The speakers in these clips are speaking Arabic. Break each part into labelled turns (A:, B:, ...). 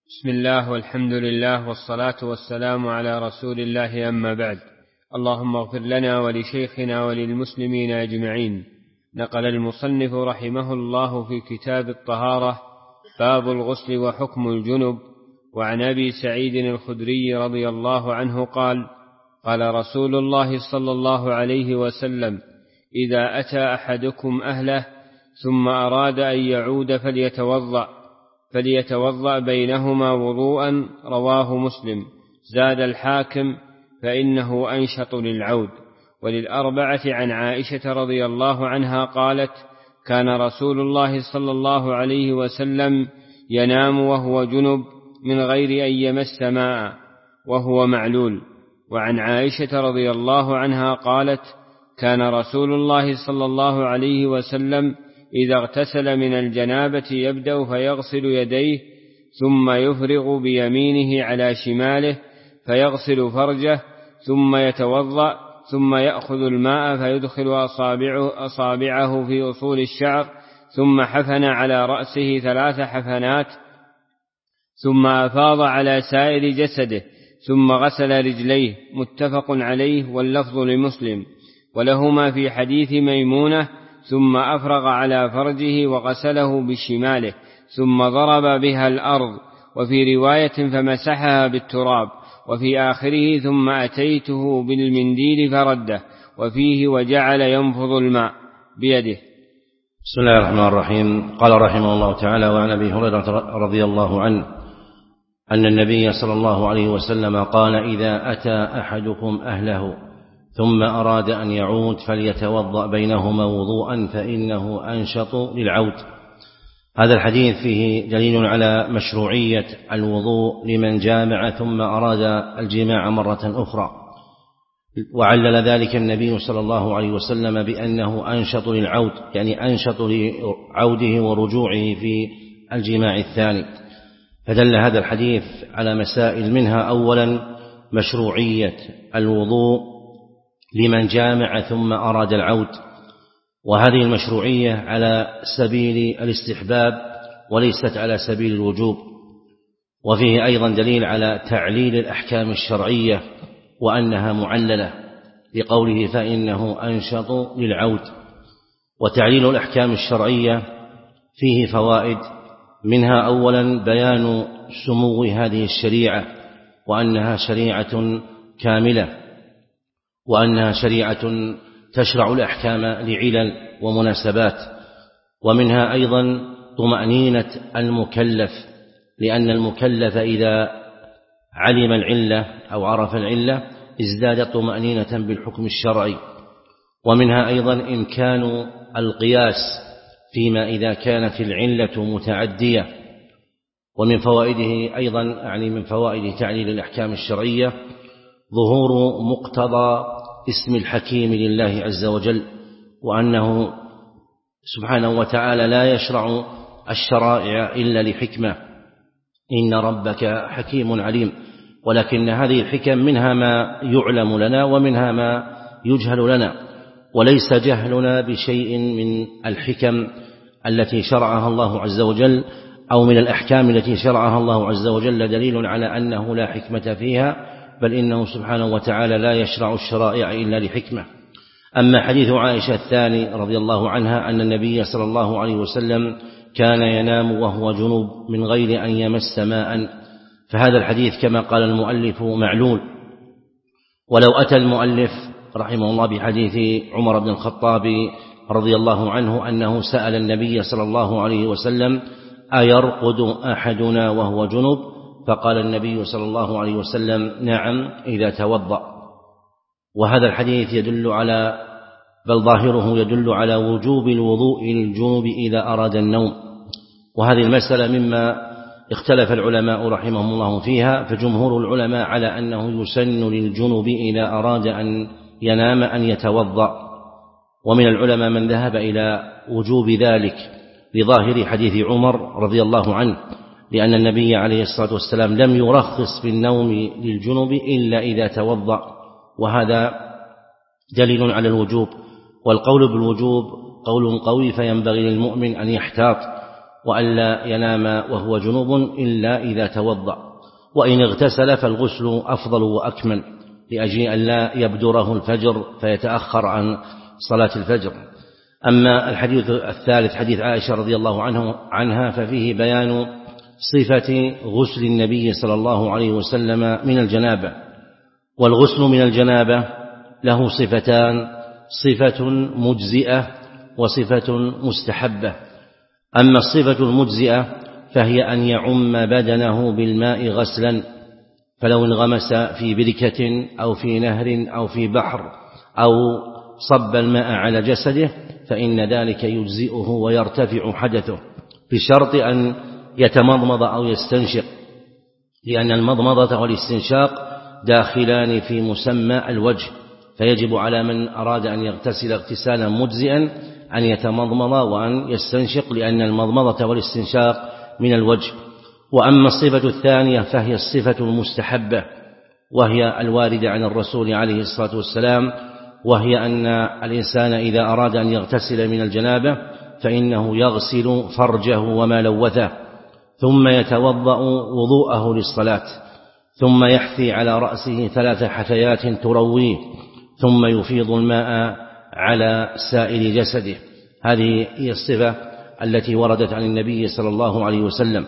A: بسم الله والحمد لله والصلاة والسلام على رسول الله، أما بعد. اللهم اغفر لنا ولشيخنا وللمسلمين أجمعين. نقل المصنف رحمه الله في كتاب الطهارة باب الغسل وحكم الجنب، وعن أبي سعيد الخدري رضي الله عنه قال: قال رسول الله صلى الله عليه وسلم: إذا أتى أحدكم أهله ثم أراد أن يعود فليتوضأ بينهما وضوءا. رواه مسلم. زاد الحاكم: فإنه أنشط للعود. وللأربعة عن عائشة رضي الله عنها قالت: كان رسول الله صلى الله عليه وسلم ينام وهو جنب من غير أن يمس ماء وهو معلول. وعن عائشة رضي الله عنها قالت: كان رسول الله صلى الله عليه وسلم إذا اغتسل من الجنابة يبدأ فيغسل يديه ثم يفرغ بيمينه على شماله فيغسل فرجه ثم يتوضأ ثم يأخذ الماء فيدخل أصابعه في أصول الشعر ثم حفن على رأسه 3 حفنات ثم أفاض على سائر جسده ثم غسل رجليه. متفق عليه، واللفظ لمسلم ولهما في حديث ميمونة: ثم أفرغ على فرجه وغسله بشماله ثم ضرب بها الأرض. وفي رواية: فمسحها بالتراب. وفي آخره: ثم أتيته بالمنديل فرده. وفيه: وجعل ينفض الماء بيده.
B: بسم الله الرحمن الرحيم. قال رحمه الله تعالى: وعن أبي هريرة رضي الله عنه أن النبي صلى الله عليه وسلم قال: إذا أتى أحدكم أهله ثم أراد أن يعود فليتوضأ بينهما وضوءا فإنه أنشط للعود. هذا الحديث فيه دليل على مشروعية الوضوء لمن جامع ثم أراد الجماع مرة أخرى، وعلل ذلك النبي صلى الله عليه وسلم بأنه أنشط للعود، يعني أنشط لعوده ورجوعه في الجماع الثاني. فدل هذا الحديث على مسائل، منها أولا مشروعية الوضوء لمن جامع ثم أراد العود، وهذه المشروعية على سبيل الاستحباب وليست على سبيل الوجوب. وفيه أيضا دليل على تعليل الأحكام الشرعية وأنها معللة لقوله: فإنه أنشط للعود. وتعليل الأحكام الشرعية فيه فوائد، منها أولا بيان سمو هذه الشريعة وأنها شريعة كاملة، وأنها شريعة تشرع الأحكام لعلل ومناسبات. ومنها أيضا طمأنينة المكلف، لأن المكلف إذا علم العلة أو عرف العلة ازداد طمأنينة بالحكم الشرعي. ومنها أيضا إمكان القياس فيما إذا كانت العلة متعدية. ومن فوائده أيضا، يعني من فوائد تعليل الأحكام الشرعية، ظهور مقتضى اسم الحكيم لله عز وجل، وأنه سبحانه وتعالى لا يشرع الشرائع إلا لحكمة. إن ربك حكيم عليم. ولكن هذه الحكم منها ما يعلم لنا ومنها ما يجهل لنا، وليس جهلنا بشيء من الحكم التي شرعها الله عز وجل أو من الأحكام التي شرعها الله عز وجل دليل على أنه لا حكمة فيها، بل إنه سبحانه وتعالى لا يشرع الشرائع إلا لحكمة. أما حديث عائشة الثاني رضي الله عنها أن النبي صلى الله عليه وسلم كان ينام وهو جنوب من غير أن يمس ماء، فهذا الحديث كما قال المؤلف معلول. ولو أتى المؤلف رحمه الله بحديث عمر بن الخطاب رضي الله عنه أنه سأل النبي صلى الله عليه وسلم: أيرقد أحدنا وهو جنوب؟ فقال النبي صلى الله عليه وسلم: نعم إذا توضأ. وهذا الحديث بل ظاهره يدل على وجوب الوضوء للجنوب إذا أراد النوم. وهذه المسألة مما اختلف العلماء رحمهم الله فيها، فجمهور العلماء على أنه يسن للجنوب إذا أراد أن ينام أن يتوضأ، ومن العلماء من ذهب إلى وجوب ذلك لظاهر حديث عمر رضي الله عنه، لأن النبي عليه الصلاة والسلام لم يرخص في النوم للجنوب إلا إذا توضأ، وهذا دليل على الوجوب. والقول بالوجوب قول قوي، فينبغي للمؤمن أن يحتاط وألا ينام وهو جنوب إلا إذا توضأ، وإن اغتسل فالغسل أفضل وأكمل لأجل أن لا يبدره الفجر فيتأخر عن صلاة الفجر. أما الحديث الثالث حديث عائشة رضي الله عنها ففيه بيان صفة غسل النبي صلى الله عليه وسلم من الجنابة. والغسل من الجنابة له صفتان: صفة مجزئة وصفة مستحبة. أما الصفة المجزئة فهي أن يعم بدنه بالماء غسلا، فلو انغمس في بركة أو في نهر أو في بحر أو صب الماء على جسده فإن ذلك يجزئه ويرتفع حدثه، بشرط أن يتمضمض أو يستنشق، لأن المضمضة والاستنشاق داخلان في مسمى الوجه، فيجب على من أراد أن يغتسل اغتسالا مجزئا أن يتمضمض وأن يستنشق، لأن المضمضة والاستنشاق من الوجه. وأما الصفة الثانية فهي الصفة المستحبة، وهي الواردة عن الرسول عليه الصلاة والسلام، وهي أن الإنسان إذا أراد أن يغتسل من الجنابة فإنه يغسل فرجه وما لوثه، ثم يتوضأ وضوءه للصلاة، ثم يحثي على رأسه 3 حثيات ترويه، ثم يفيض الماء على سائر جسده. هذه هي الصفة التي وردت عن النبي صلى الله عليه وسلم.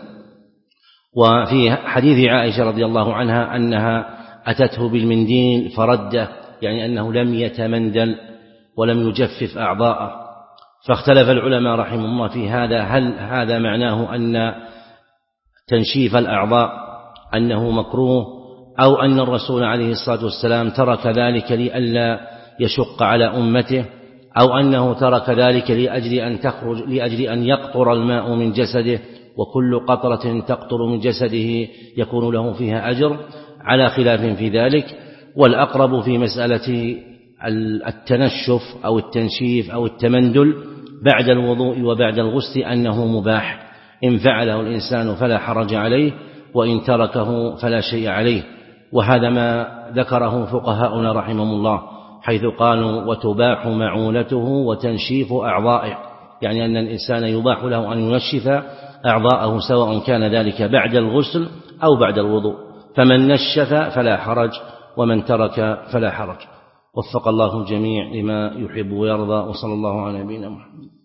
B: وفي حديث عائشة رضي الله عنها أنها أتته بالمنديل فرده، يعني أنه لم يتمندل ولم يجفف أعضاءه. فاختلف العلماء رحمهم الله في هذا، هل هذا معناه أن تنشيف الأعضاء أنه مكروه، أو أن الرسول عليه الصلاة والسلام ترك ذلك لئلا يشق على أمته، أو أنه ترك ذلك لأجل أن يقطر الماء من جسده، وكل قطرة تقطر من جسده يكون له فيها أجر، على خلاف في ذلك. والأقرب في مسألة التنشف أو التنشيف أو التمندل بعد الوضوء وبعد الغسل أنه مباح، إن فعله الإنسان فلا حرج عليه، وإن تركه فلا شيء عليه. وهذا ما ذكره فقهاؤنا رحمهم الله، حيث قالوا: وتباح معونته وتنشيف أعضائه، يعني أن الإنسان يباح له أن ينشف أعضاءه سواء كان ذلك بعد الغسل أو بعد الوضوء، فمن نشف فلا حرج ومن ترك فلا حرج. وفق الله الجميع لما يحب ويرضى، وصلى الله على نبينا محمد.